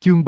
Chương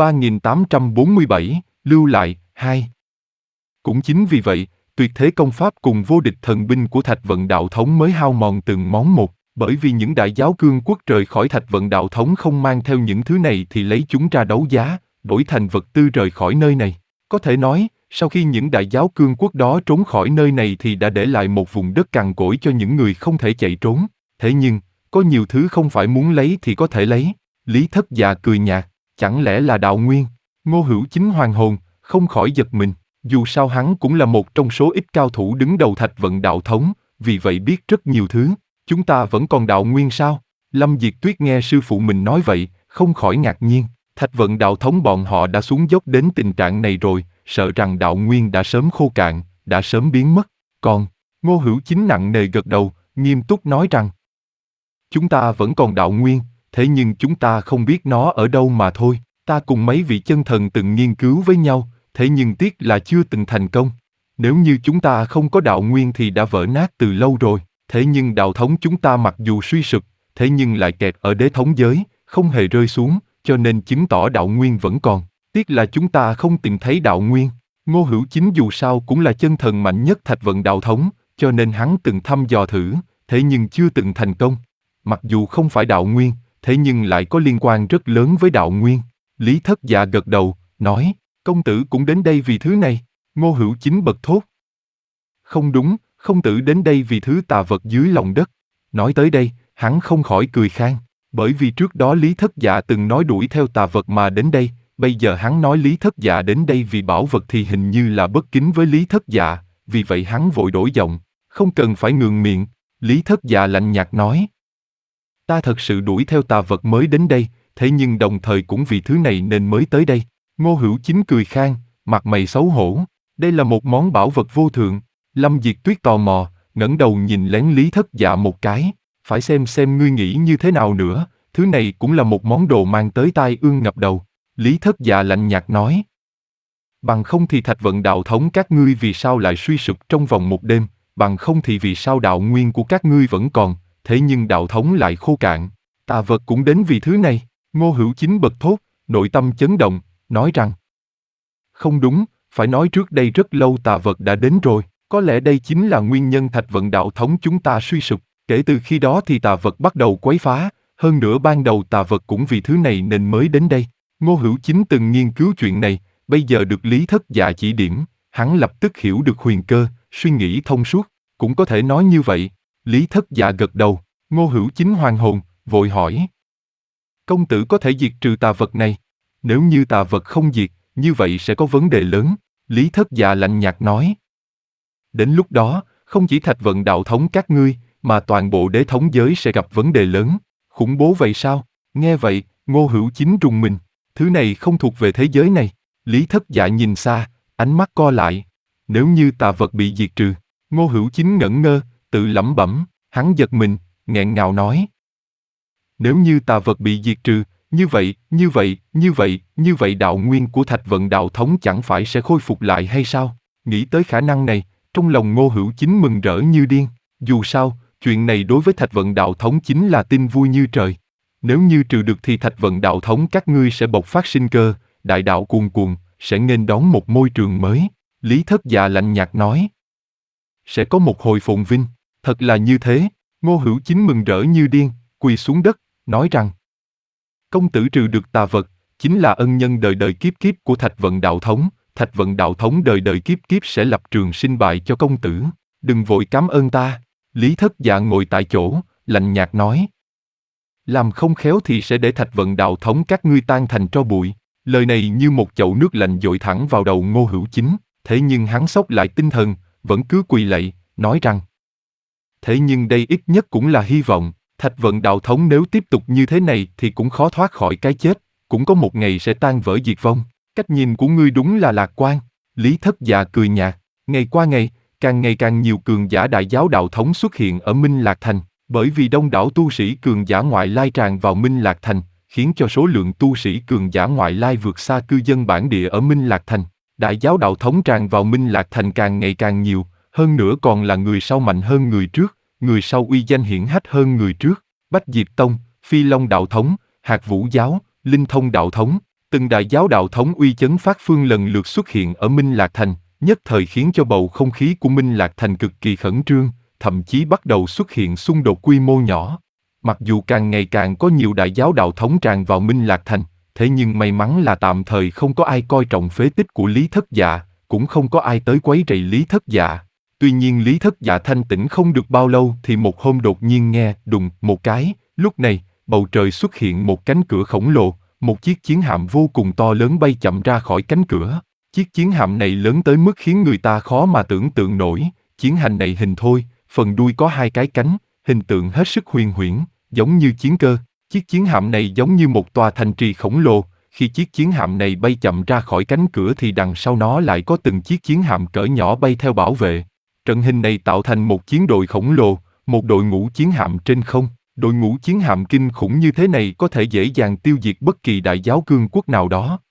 3847, lưu lại, 2. Cũng chính vì vậy, tuyệt thế công pháp cùng vô địch thần binh của Thạch Vận Đạo Thống mới hao mòn từng món một, bởi vì những đại giáo cương quốc rời khỏi Thạch Vận Đạo Thống không mang theo những thứ này thì lấy chúng ra đấu giá, đổi thành vật tư rời khỏi nơi này. Có thể nói, sau khi những đại giáo cương quốc đó trốn khỏi nơi này thì đã để lại một vùng đất cằn cỗi cho những người không thể chạy trốn. Thế nhưng, có nhiều thứ không phải muốn lấy thì có thể lấy. Lý Thất Dạ cười nhạt, chẳng lẽ là đạo nguyên? Ngô Hữu Chính hoàn hồn, không khỏi giật mình. Dù sao hắn cũng là một trong số ít cao thủ đứng đầu Thạch Vận Đạo Thống, vì vậy biết rất nhiều thứ. Chúng ta vẫn còn đạo nguyên sao? Lâm Diệt Tuyết nghe sư phụ mình nói vậy, không khỏi ngạc nhiên. Thạch Vận Đạo Thống bọn họ đã xuống dốc đến tình trạng này rồi, sợ rằng đạo nguyên đã sớm khô cạn, đã sớm biến mất. Còn, Ngô Hữu Chính nặng nề gật đầu, nghiêm túc nói rằng chúng ta vẫn còn đạo nguyên, thế nhưng chúng ta không biết nó ở đâu mà thôi. Ta cùng mấy vị chân thần từng nghiên cứu với nhau, thế nhưng tiếc là chưa từng thành công. Nếu như chúng ta không có đạo nguyên thì đã vỡ nát từ lâu rồi. Thế nhưng đạo thống chúng ta mặc dù suy sụp, thế nhưng lại kẹt ở đế thống giới, không hề rơi xuống, cho nên chứng tỏ đạo nguyên vẫn còn. Tiếc là chúng ta không tìm thấy đạo nguyên. Ngô Hữu Chính dù sao cũng là chân thần mạnh nhất Thạch Vận Đạo Thống, cho nên hắn từng thăm dò thử, thế nhưng chưa từng thành công. Mặc dù không phải đạo nguyên, thế nhưng lại có liên quan rất lớn với đạo nguyên. Lý Thất Dạ gật đầu, nói, công tử cũng đến đây vì thứ này. Ngô Hữu Chính bật thốt. Không đúng, công tử đến đây vì thứ tà vật dưới lòng đất. Nói tới đây, hắn không khỏi cười khan, bởi vì trước đó Lý Thất Dạ từng nói đuổi theo tà vật mà đến đây, bây giờ hắn nói Lý Thất Dạ đến đây vì bảo vật thì hình như là bất kính với Lý Thất Dạ, vì vậy hắn vội đổi giọng, không cần phải ngượng miệng. Lý Thất Dạ lạnh nhạt nói, ta thật sự đuổi theo tà vật mới đến đây, thế nhưng đồng thời cũng vì thứ này nên mới tới đây. Ngô Hữu Chính cười khan, mặt mày xấu hổ, đây là một món bảo vật vô thượng. Lâm Diệt Tuyết tò mò, ngẩng đầu nhìn lén Lý Thất Dạ một cái, phải xem ngươi nghĩ như thế nào nữa, thứ này cũng là một món đồ mang tới tai ương ngập đầu. Lý Thất Dạ lạnh nhạt nói, bằng không thì Thạch Vận Đạo Thống các ngươi vì sao lại suy sụp trong vòng một đêm, bằng không thì vì sao đạo nguyên của các ngươi vẫn còn, thế nhưng đạo thống lại khô cạn, tà vật cũng đến vì thứ này. Ngô Hữu Chính bật thốt, nội tâm chấn động, nói rằng không đúng, phải nói trước đây rất lâu tà vật đã đến rồi, có lẽ đây chính là nguyên nhân Thạch Vận Đạo Thống chúng ta suy sụp, kể từ khi đó thì tà vật bắt đầu quấy phá, hơn nữa ban đầu tà vật cũng vì thứ này nên mới đến đây. Ngô Hữu Chính từng nghiên cứu chuyện này, bây giờ được Lý Thất Dạ chỉ điểm, hắn lập tức hiểu được huyền cơ, suy nghĩ thông suốt, cũng có thể nói như vậy. Lý Thất Dạ gật đầu, Ngô Hữu Chính hoàn hồn, vội hỏi, công tử có thể diệt trừ tà vật này? Nếu như tà vật không diệt, như vậy sẽ có vấn đề lớn. Lý Thất Dạ lạnh nhạt nói, đến lúc đó, không chỉ Thạch Vận Đạo Thống các ngươi, mà toàn bộ đế thống giới sẽ gặp vấn đề lớn. Khủng bố vậy sao? Nghe vậy, Ngô Hữu Chính rùng mình, thứ này không thuộc về thế giới này. Lý Thất Dạ nhìn xa, ánh mắt co lại. Nếu như tà vật bị diệt trừ, Ngô Hữu Chính ngẩn ngơ, tự lẩm bẩm, hắn giật mình, nghẹn ngào nói, nếu như tà vật bị diệt trừ, như vậy đạo nguyên của Thạch Vận Đạo Thống chẳng phải sẽ khôi phục lại hay sao? Nghĩ tới khả năng này, trong lòng Ngô Hữu Chính mừng rỡ như điên. Dù sao, chuyện này đối với Thạch Vận Đạo Thống chính là tin vui như trời. Nếu như trừ được thì Thạch Vận Đạo Thống các ngươi sẽ bộc phát sinh cơ, đại đạo cuồn cuộn, sẽ nghênh đón một môi trường mới. Lý Thất Dạ lạnh nhạt nói, sẽ có một hồi phồn vinh. Thật là như thế. Ngô Hữu Chính mừng rỡ như điên, quỳ xuống đất, nói rằng công tử trừ được tà vật, chính là ân nhân đời đời kiếp kiếp của Thạch Vận Đạo Thống. Thạch Vận Đạo Thống đời đời kiếp kiếp sẽ lập trường sinh bại cho công tử. Đừng vội cảm ơn ta. Lý Thất Dạ ngồi tại chỗ, lạnh nhạt nói, làm không khéo thì sẽ để Thạch Vận Đạo Thống các ngươi tan thành tro bụi. Lời này như một chậu nước lạnh dội thẳng vào đầu Ngô Hữu Chính, thế nhưng hắn xốc lại tinh thần, vẫn cứ quỳ lạy, nói rằng thế nhưng đây ít nhất cũng là hy vọng. Thạch Vận Đạo Thống nếu tiếp tục như thế này thì cũng khó thoát khỏi cái chết, cũng có một ngày sẽ tan vỡ diệt vong. Cách nhìn của ngươi đúng là lạc quan. Lý Thất Dạ cười nhạt, ngày qua ngày càng nhiều cường giả đại giáo đạo thống xuất hiện ở Minh Lạc Thành, bởi vì đông đảo tu sĩ cường giả ngoại lai tràn vào Minh Lạc Thành, khiến cho số lượng tu sĩ cường giả ngoại lai vượt xa cư dân bản địa ở Minh Lạc Thành. Đại giáo đạo thống tràn vào Minh Lạc Thành càng ngày càng nhiều, hơn nữa còn là người sau mạnh hơn người trước, người sau uy danh hiển hách hơn người trước. Bách Diệp Tông, Phi Long Đạo Thống, Hạt Vũ Giáo, Linh Thông Đạo Thống, Từng đại giáo đạo thống uy chấn Pháp Phương lần lượt xuất hiện ở Minh Lạc Thành, nhất thời khiến cho bầu không khí của Minh Lạc Thành cực kỳ khẩn trương, thậm chí bắt đầu xuất hiện xung đột quy mô nhỏ. Mặc dù càng ngày càng có nhiều đại giáo đạo thống tràn vào Minh Lạc Thành, thế nhưng may mắn là tạm thời không có ai coi trọng phế tích của Lý Thất Dạ, cũng không có ai tới quấy rầy Lý Thất Dạ. Tuy nhiên Lý Thất Dạ thanh tĩnh không được bao lâu thì một hôm đột nhiên nghe đùng một cái, lúc này, bầu trời xuất hiện một cánh cửa khổng lồ, một chiếc chiến hạm vô cùng to lớn bay chậm ra khỏi cánh cửa. Chiếc chiến hạm này lớn tới mức khiến người ta khó mà tưởng tượng nổi, chiến hạm này hình thoi, phần đuôi có hai cái cánh, hình tượng hết sức huyền huyễn, giống như chiến cơ. Chiếc chiến hạm này giống như một tòa thành trì khổng lồ, khi chiếc chiến hạm này bay chậm ra khỏi cánh cửa thì đằng sau nó lại có từng chiếc chiến hạm cỡ nhỏ bay theo bảo vệ. Trận hình này tạo thành một chiến đội khổng lồ, một đội ngũ chiến hạm trên không. Đội ngũ chiến hạm kinh khủng như thế này có thể dễ dàng tiêu diệt bất kỳ đại giáo cương quốc nào đó.